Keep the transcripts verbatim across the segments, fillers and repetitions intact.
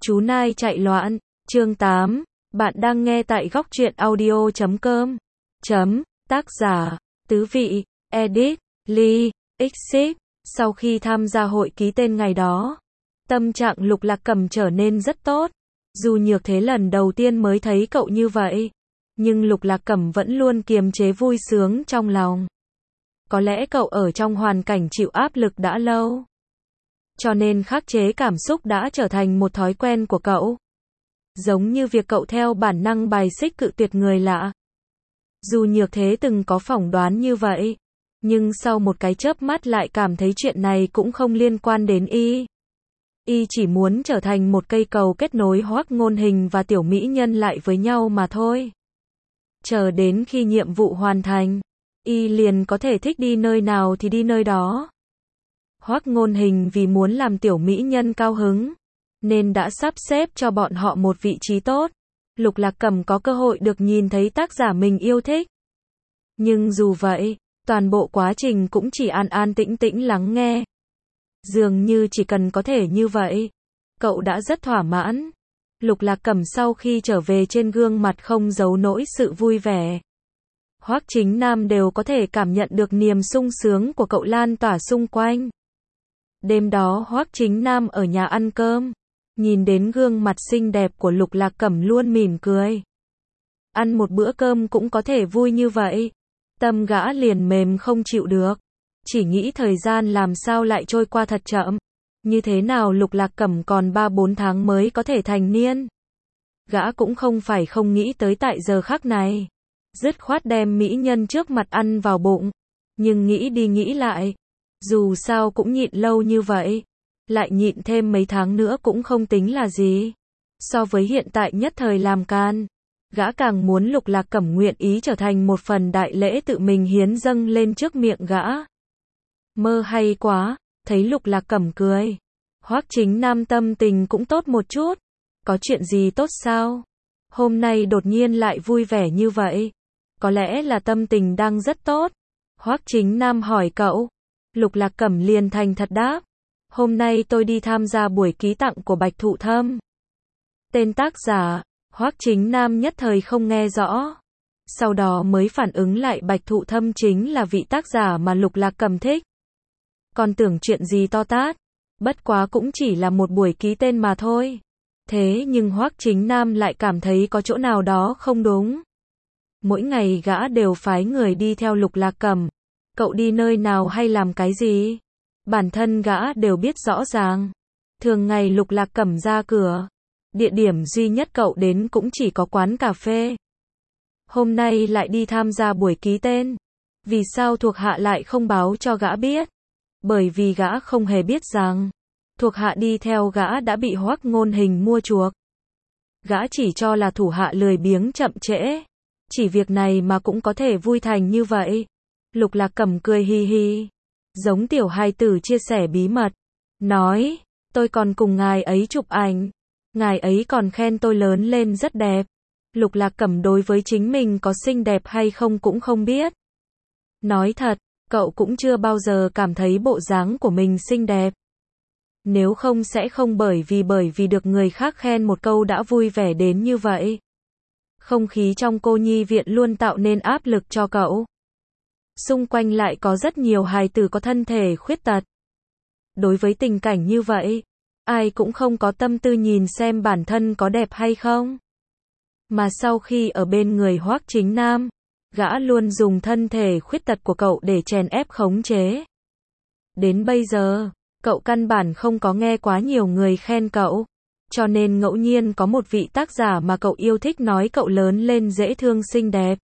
Chú Nai chạy loạn, chương tám, bạn đang nghe tại góc truyện audio chấm com. Chấm, tác giả, Tứ Vị, edit, Ly, Xyz. Sau khi tham gia hội ký tên ngày đó, tâm trạng Lục Lạc Cầm trở nên rất tốt. Dù Nhược Thế lần đầu tiên mới thấy cậu như vậy, nhưng Lục Lạc Cầm vẫn luôn kiềm chế vui sướng trong lòng. Có lẽ cậu ở trong hoàn cảnh chịu áp lực đã lâu, cho nên khắc chế cảm xúc đã trở thành một thói quen của cậu. Giống như việc cậu theo bản năng bài xích cự tuyệt người lạ. Dù Nhược Thế từng có phỏng đoán như vậy, nhưng sau một cái chớp mắt lại cảm thấy chuyện này cũng không liên quan đến y. Y chỉ muốn trở thành một cây cầu kết nối Hoắc Ngôn Hình và Tiểu Mỹ Nhân lại với nhau mà thôi. Chờ đến khi nhiệm vụ hoàn thành, y liền có thể thích đi nơi nào thì đi nơi đó. Hoắc Ngôn Hình vì muốn làm Tiểu Mỹ Nhân cao hứng, nên đã sắp xếp cho bọn họ một vị trí tốt. Lục Lạc Cầm có cơ hội được nhìn thấy tác giả mình yêu thích. Nhưng dù vậy, toàn bộ quá trình cũng chỉ an an tĩnh tĩnh lắng nghe. Dường như chỉ cần có thể như vậy, cậu đã rất thỏa mãn. Lục Lạc Cầm sau khi trở về trên gương mặt không giấu nổi sự vui vẻ. Hoắc Chính Nam đều có thể cảm nhận được niềm sung sướng của cậu lan tỏa xung quanh. Đêm đó Hoắc Chính Nam ở nhà ăn cơm, nhìn đến gương mặt xinh đẹp của Lục Lạc Cầm luôn mỉm cười. Ăn một bữa cơm cũng có thể vui như vậy, tâm gã liền mềm không chịu được. Chỉ nghĩ thời gian làm sao lại trôi qua thật chậm. Như thế nào Lục Lạc Cầm còn ba bốn tháng mới có thể thành niên. Gã cũng không phải không nghĩ tới tại giờ khắc này. Dứt khoát đem mỹ nhân trước mặt ăn vào bụng. Nhưng nghĩ đi nghĩ lại, dù sao cũng nhịn lâu như vậy, lại nhịn thêm mấy tháng nữa cũng không tính là gì. So với hiện tại nhất thời làm can, gã càng muốn Lục Lạc Cầm nguyện ý trở thành một phần đại lễ tự mình hiến dâng lên trước miệng gã. Mơ hay quá, thấy Lục Lạc Cầm cười. Hoắc Chính Nam tâm tình cũng tốt một chút. Có chuyện gì tốt sao? Hôm nay đột nhiên lại vui vẻ như vậy. Có lẽ là tâm tình đang rất tốt. Hoắc Chính Nam hỏi cậu. Lục Lạc Cầm liền thành thật đáp. Hôm nay tôi đi tham gia buổi ký tặng của Bạch Thụ Thâm. Tên tác giả, Hoắc Chính Nam nhất thời không nghe rõ. Sau đó mới phản ứng lại Bạch Thụ Thâm chính là vị tác giả mà Lục Lạc Cầm thích. Còn tưởng chuyện gì to tát, bất quá cũng chỉ là một buổi ký tên mà thôi. Thế nhưng Hoắc Chính Nam lại cảm thấy có chỗ nào đó không đúng. Mỗi ngày gã đều phái người đi theo Lục Lạc Cầm. Cậu đi nơi nào hay làm cái gì? Bản thân gã đều biết rõ ràng. Thường ngày Lục Lạc Cầm ra cửa, địa điểm duy nhất cậu đến cũng chỉ có quán cà phê. Hôm nay lại đi tham gia buổi ký tên. Vì sao thuộc hạ lại không báo cho gã biết? Bởi vì gã không hề biết rằng thuộc hạ đi theo gã đã bị Hoắc Ngôn Hình mua chuộc. Gã chỉ cho là thủ hạ lười biếng chậm trễ. Chỉ việc này mà cũng có thể vui thành như vậy. Lục Lạc Cầm cười hi hi, giống tiểu hài tử chia sẻ bí mật. Nói, tôi còn cùng ngài ấy chụp ảnh. Ngài ấy còn khen tôi lớn lên rất đẹp. Lục Lạc Cầm đối với chính mình có xinh đẹp hay không cũng không biết. Nói thật, cậu cũng chưa bao giờ cảm thấy bộ dáng của mình xinh đẹp. Nếu không sẽ không bởi vì bởi vì được người khác khen một câu đã vui vẻ đến như vậy. Không khí trong cô nhi viện luôn tạo nên áp lực cho cậu. Xung quanh lại có rất nhiều hài tử có thân thể khuyết tật. Đối với tình cảnh như vậy, ai cũng không có tâm tư nhìn xem bản thân có đẹp hay không. Mà sau khi ở bên người Hoắc Chính Nam, gã luôn dùng thân thể khuyết tật của cậu để chèn ép khống chế. Đến bây giờ, cậu căn bản không có nghe quá nhiều người khen cậu. Cho nên ngẫu nhiên có một vị tác giả mà cậu yêu thích nói cậu lớn lên dễ thương xinh đẹp.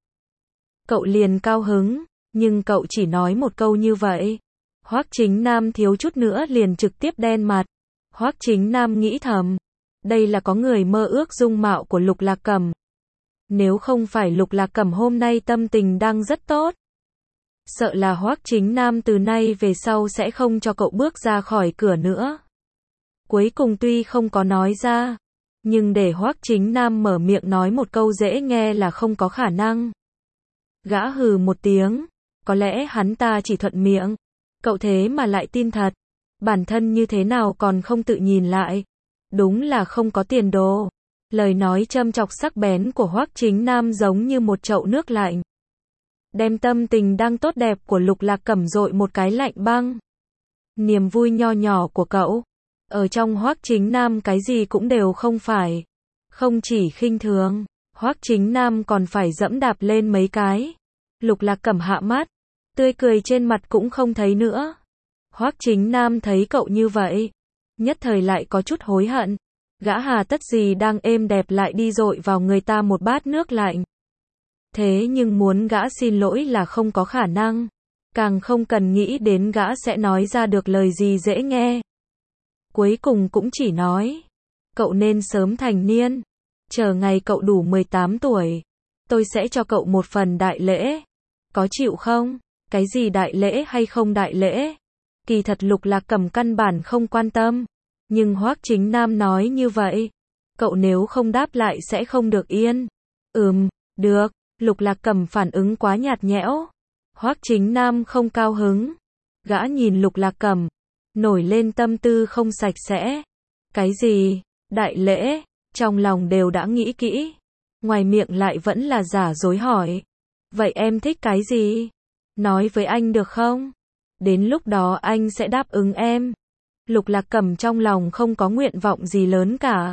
Cậu liền cao hứng, nhưng cậu chỉ nói một câu như vậy. Hoắc Chính Nam thiếu chút nữa liền trực tiếp đen mặt. Hoắc Chính Nam nghĩ thầm, đây là có người mơ ước dung mạo của Lục Lạc Cầm. Nếu không phải Lục Lạc Cầm hôm nay tâm tình đang rất tốt, sợ là Hoắc Chính Nam từ nay về sau sẽ không cho cậu bước ra khỏi cửa nữa. Cuối cùng tuy không có nói ra, nhưng để Hoắc Chính Nam mở miệng nói một câu dễ nghe là không có khả năng. Gã hừ một tiếng, có lẽ hắn ta chỉ thuận miệng. Cậu thế mà lại tin thật. Bản thân như thế nào còn không tự nhìn lại. đúng là không có tiền đồ. Lời nói châm chọc sắc bén của Hoắc Chính Nam giống như một chậu nước lạnh, đem tâm tình đang tốt đẹp của Lục Lạc Cẩm dội một cái lạnh băng. Niềm vui nho nhỏ của cậu, ở trong Hoắc Chính Nam cái gì cũng đều không phải. Không chỉ khinh thường, Hoắc Chính Nam còn phải dẫm đạp lên mấy cái. Lục Lạc Cẩm hạ mắt, tươi cười trên mặt cũng không thấy nữa. Hoắc Chính Nam thấy cậu như vậy, nhất thời lại có chút hối hận. Gã hà tất gì đang êm đẹp lại đi dội vào người ta một bát nước lạnh. Thế nhưng muốn gã xin lỗi là không có khả năng. Càng không cần nghĩ đến gã sẽ nói ra được lời gì dễ nghe. Cuối cùng cũng chỉ nói, cậu nên sớm thành niên. Chờ ngày cậu đủ mười tám tuổi, tôi sẽ cho cậu một phần đại lễ. Có chịu không? Cái gì đại lễ hay không đại lễ? Kỳ thật Lục Lạc Cẩm căn bản không quan tâm. Nhưng Hoắc Chính Nam nói như vậy, cậu nếu không đáp lại sẽ không được yên. Ừm, được. Lục Lạc Cẩm phản ứng quá nhạt nhẽo. Hoắc Chính Nam không cao hứng. Gã nhìn Lục Lạc Cẩm, nổi lên tâm tư không sạch sẽ. Cái gì? Đại lễ? Trong lòng đều đã nghĩ kỹ, ngoài miệng lại vẫn là giả dối hỏi. Vậy em thích cái gì? Nói với anh được không? Đến lúc đó anh sẽ đáp ứng em. Lục Lạc Cẩm trong lòng không có nguyện vọng gì lớn cả.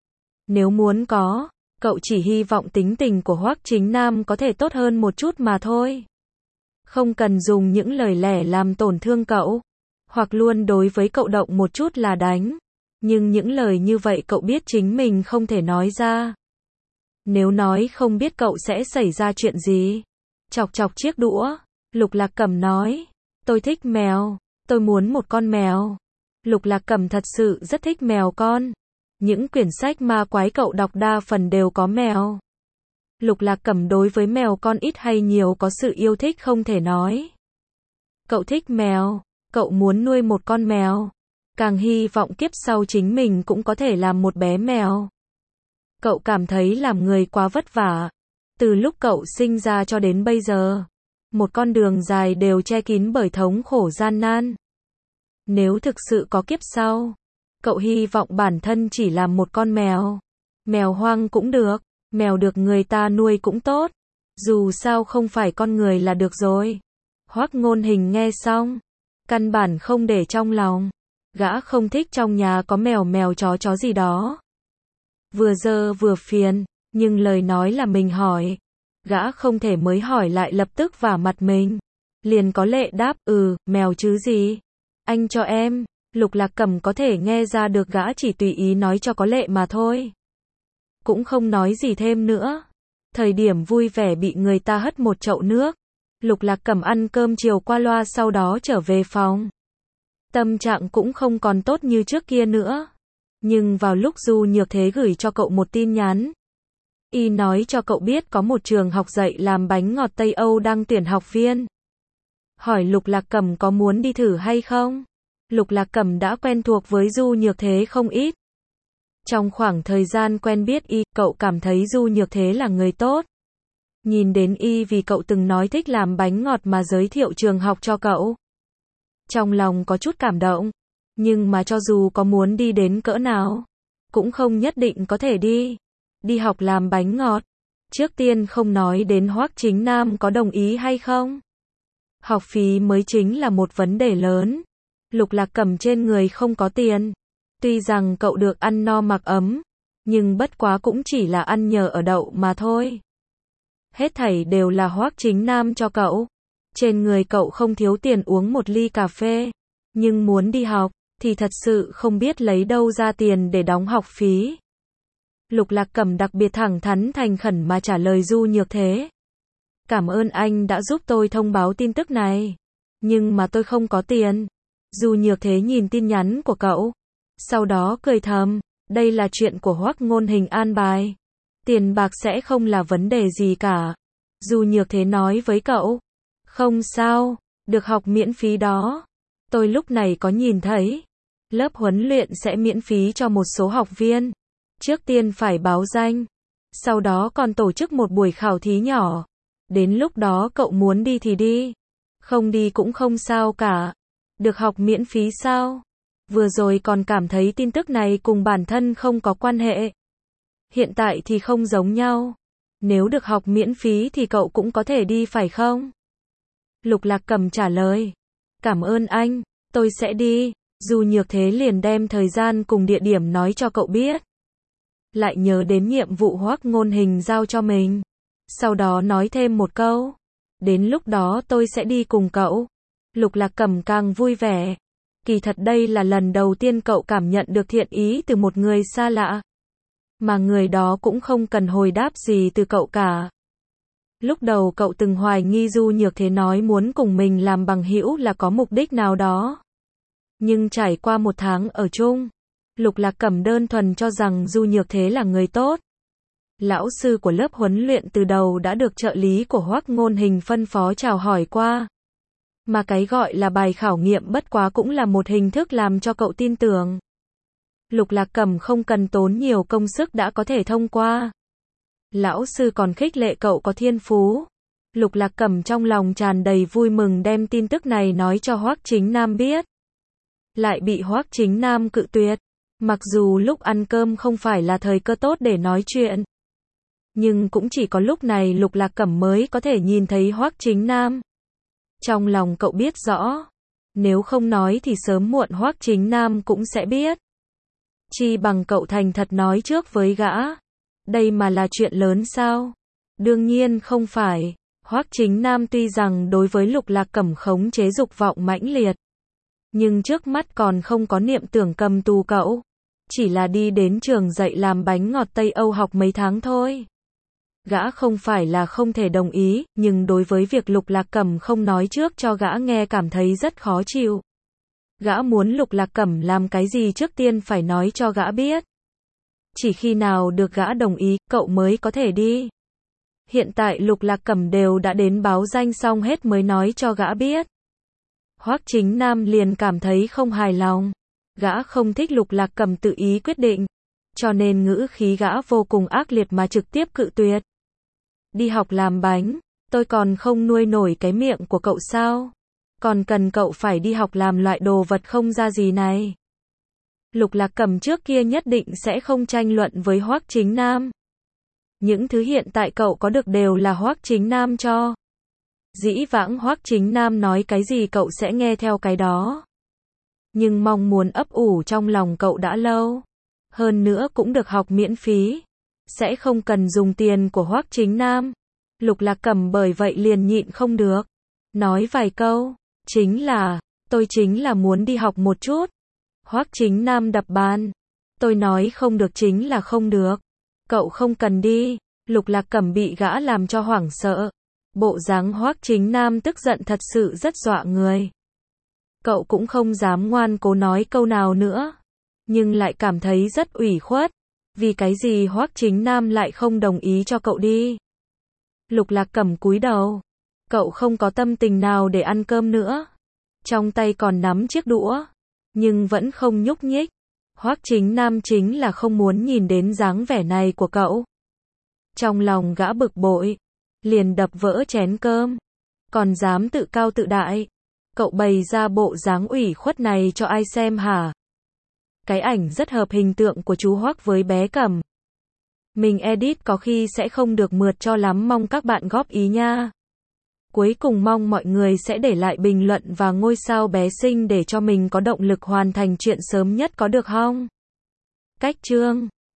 Nếu muốn có, cậu chỉ hy vọng tính tình của Hoắc Chính Nam có thể tốt hơn một chút mà thôi. Không cần dùng những lời lẻ làm tổn thương cậu, hoặc luôn đối với cậu động một chút là đánh. Nhưng những lời như vậy cậu biết chính mình không thể nói ra. Nếu nói không biết cậu sẽ xảy ra chuyện gì. Chọc chọc chiếc đũa, Lục Lạc Cẩm nói, tôi thích mèo, tôi muốn một con mèo. Lục Lạc Cẩm thật sự rất thích mèo con. Những quyển sách ma quái cậu đọc đa phần đều có mèo. Lục Lạc Cẩm đối với mèo con ít hay nhiều có sự yêu thích không thể nói. Cậu thích mèo, cậu muốn nuôi một con mèo. Càng hy vọng kiếp sau chính mình cũng có thể làm một bé mèo. Cậu cảm thấy làm người quá vất vả. Từ lúc cậu sinh ra cho đến bây giờ, một con đường dài đều che kín bởi thống khổ gian nan. Nếu thực sự có kiếp sau, cậu hy vọng bản thân chỉ làm một con mèo. Mèo hoang cũng được, mèo được người ta nuôi cũng tốt. Dù sao không phải con người là được rồi. Hoắc Ngôn Hình nghe xong, căn bản không để trong lòng. Gã không thích trong nhà có mèo mèo chó chó gì đó. Vừa dơ vừa phiền, nhưng lời nói là mình hỏi. Gã không thể mới hỏi lại lập tức vả mặt mình. Liền có lệ đáp, ừ, mèo chứ gì. Anh cho em. Lục Lạc Cẩm có thể nghe ra được gã chỉ tùy ý nói cho có lệ mà thôi. Cũng không nói gì thêm nữa. Thời điểm vui vẻ bị người ta hất một chậu nước. Lục Lạc Cẩm ăn cơm chiều qua loa sau đó trở về phòng. Tâm trạng cũng không còn tốt như trước kia nữa. Nhưng vào lúc Du Nhược Thế gửi cho cậu một tin nhắn, y nói cho cậu biết có một trường học dạy làm bánh ngọt Tây Âu đang tuyển học viên. Hỏi Lục Lạc Cẩm có muốn đi thử hay không? Lục Lạc Cẩm đã quen thuộc với Du Nhược Thế không ít. Trong khoảng thời gian quen biết y, cậu cảm thấy Du Nhược Thế là người tốt. Nhìn đến y vì cậu từng nói thích làm bánh ngọt mà giới thiệu trường học cho cậu. Trong lòng có chút cảm động. Nhưng mà cho dù có muốn đi đến cỡ nào, cũng không nhất định có thể đi. Đi học làm bánh ngọt. Trước tiên không nói đến Hoắc Chính Nam có đồng ý hay không. Học phí mới chính là một vấn đề lớn. Lục Lạc Cẩm trên người không có tiền. Tuy rằng cậu được ăn no mặc ấm, nhưng bất quá cũng chỉ là ăn nhờ ở đậu mà thôi. Hết thảy đều là Hoắc Chính Nam cho cậu. Trên người cậu không thiếu tiền uống một ly cà phê. Nhưng muốn đi học, thì thật sự không biết lấy đâu ra tiền để đóng học phí. Lục Lạc Cẩm đặc biệt thẳng thắn thành khẩn mà trả lời Du Nhược Thế. Cảm ơn anh đã giúp tôi thông báo tin tức này. Nhưng mà tôi không có tiền. Du Nhược Thế nhìn tin nhắn của cậu. Sau đó cười thầm. Đây là chuyện của Hoắc Ngôn Hình an bài. Tiền bạc sẽ không là vấn đề gì cả. Du Nhược Thế nói với cậu. Không sao, được học miễn phí đó. Tôi lúc này có nhìn thấy. Lớp huấn luyện sẽ miễn phí cho một số học viên. Trước tiên phải báo danh. Sau đó còn tổ chức một buổi khảo thí nhỏ. Đến lúc đó cậu muốn đi thì đi. Không đi cũng không sao cả. Được học miễn phí sao? Vừa rồi còn cảm thấy tin tức này cùng bản thân không có quan hệ. Hiện tại thì không giống nhau. Nếu được học miễn phí thì cậu cũng có thể đi phải không? Lục Lạc Cầm trả lời. Cảm ơn anh, tôi sẽ đi. Du Nhược Thế liền đem thời gian cùng địa điểm nói cho cậu biết. Lại nhớ đến nhiệm vụ Hoắc Ngôn Hình giao cho mình. Sau đó nói thêm một câu. Đến lúc đó tôi sẽ đi cùng cậu. Lục Lạc Cầm càng vui vẻ. Kỳ thật đây là lần đầu tiên cậu cảm nhận được thiện ý từ một người xa lạ. Mà người đó cũng không cần hồi đáp gì từ cậu cả. Lúc đầu cậu từng hoài nghi Du Nhược Thế nói muốn cùng mình làm bằng hữu là có mục đích nào đó. Nhưng trải qua một tháng ở chung, Lục Lạc Cầm đơn thuần cho rằng Du Nhược Thế là người tốt. Lão sư của lớp huấn luyện từ đầu đã được trợ lý của Hoắc Ngôn Hình phân phó chào hỏi qua. Mà cái gọi là bài khảo nghiệm bất quá cũng là một hình thức làm cho cậu tin tưởng. Lục Lạc Cầm không cần tốn nhiều công sức đã có thể thông qua. Lão sư còn khích lệ cậu có thiên phú. Lục Lạc Cầm trong lòng tràn đầy vui mừng đem tin tức này nói cho Hoắc Chính Nam biết. Lại bị Hoắc Chính Nam cự tuyệt. Mặc dù lúc ăn cơm không phải là thời cơ tốt để nói chuyện. Nhưng cũng chỉ có lúc này Lục Lạc Cầm mới có thể nhìn thấy Hoắc Chính Nam. Trong lòng cậu biết rõ. Nếu không nói thì sớm muộn Hoắc Chính Nam cũng sẽ biết. Chi bằng cậu thành thật nói trước với gã. Đây mà là chuyện lớn sao? Đương nhiên không phải. Hoắc Chính Nam tuy rằng đối với Lục Lạc Cầm khống chế dục vọng mãnh liệt. Nhưng trước mắt còn không có niệm tưởng cầm tù cậu. Chỉ là đi đến trường dạy làm bánh ngọt Tây Âu học mấy tháng thôi. Gã không phải là không thể đồng ý, nhưng đối với việc Lục Lạc Cầm không nói trước cho gã nghe cảm thấy rất khó chịu. Gã muốn Lục Lạc Cầm làm cái gì trước tiên phải nói cho gã biết. Chỉ khi nào được gã đồng ý, cậu mới có thể đi. Hiện tại Lục Lạc Cầm đều đã đến báo danh xong hết mới nói cho gã biết. Hoắc Chính Nam liền cảm thấy không hài lòng. Gã không thích Lục Lạc Cầm tự ý quyết định. Cho nên ngữ khí gã vô cùng ác liệt mà trực tiếp cự tuyệt. Đi học làm bánh, tôi còn không nuôi nổi cái miệng của cậu sao? Còn cần cậu phải đi học làm loại đồ vật không ra gì này. Lục Lạc Cầm trước kia nhất định sẽ không tranh luận với Hoắc Chính Nam. Những thứ hiện tại cậu có được đều là Hoắc Chính Nam cho. Dĩ vãng Hoắc Chính Nam nói cái gì cậu sẽ nghe theo cái đó. Nhưng mong muốn ấp ủ trong lòng cậu đã lâu. Hơn nữa cũng được học miễn phí. Sẽ không cần dùng tiền của Hoắc Chính Nam. Lục Lạc Cầm bởi vậy liền nhịn không được. Nói vài câu. Chính là, tôi chính là muốn đi học một chút. Hoắc Chính Nam đập bàn. Tôi nói không được chính là không được. Cậu không cần đi. Lục Lạc Cầm bị gã làm cho hoảng sợ. Bộ dáng Hoắc Chính Nam tức giận thật sự rất dọa người. Cậu cũng không dám ngoan cố nói câu nào nữa. Nhưng lại cảm thấy rất ủy khuất. Vì cái gì Hoắc Chính Nam lại không đồng ý cho cậu đi. Lục Lạc Cầm cúi đầu. Cậu không có tâm tình nào để ăn cơm nữa. Trong tay còn nắm chiếc đũa. Nhưng vẫn không nhúc nhích. Hoắc Chính Nam chính là không muốn nhìn đến dáng vẻ này của cậu. Trong lòng gã bực bội. Liền đập vỡ chén cơm. Còn dám tự cao tự đại. Cậu bày ra bộ dáng ủy khuất này cho ai xem hả? Cái ảnh rất hợp hình tượng của chú Hoắc với bé Cẩm. Mình edit có khi sẽ không được mượt cho lắm, mong các bạn góp ý nha. Cuối cùng mong mọi người sẽ để lại bình luận và ngôi sao bé xinh để cho mình có động lực hoàn thành chuyện sớm nhất có được không? Cách chương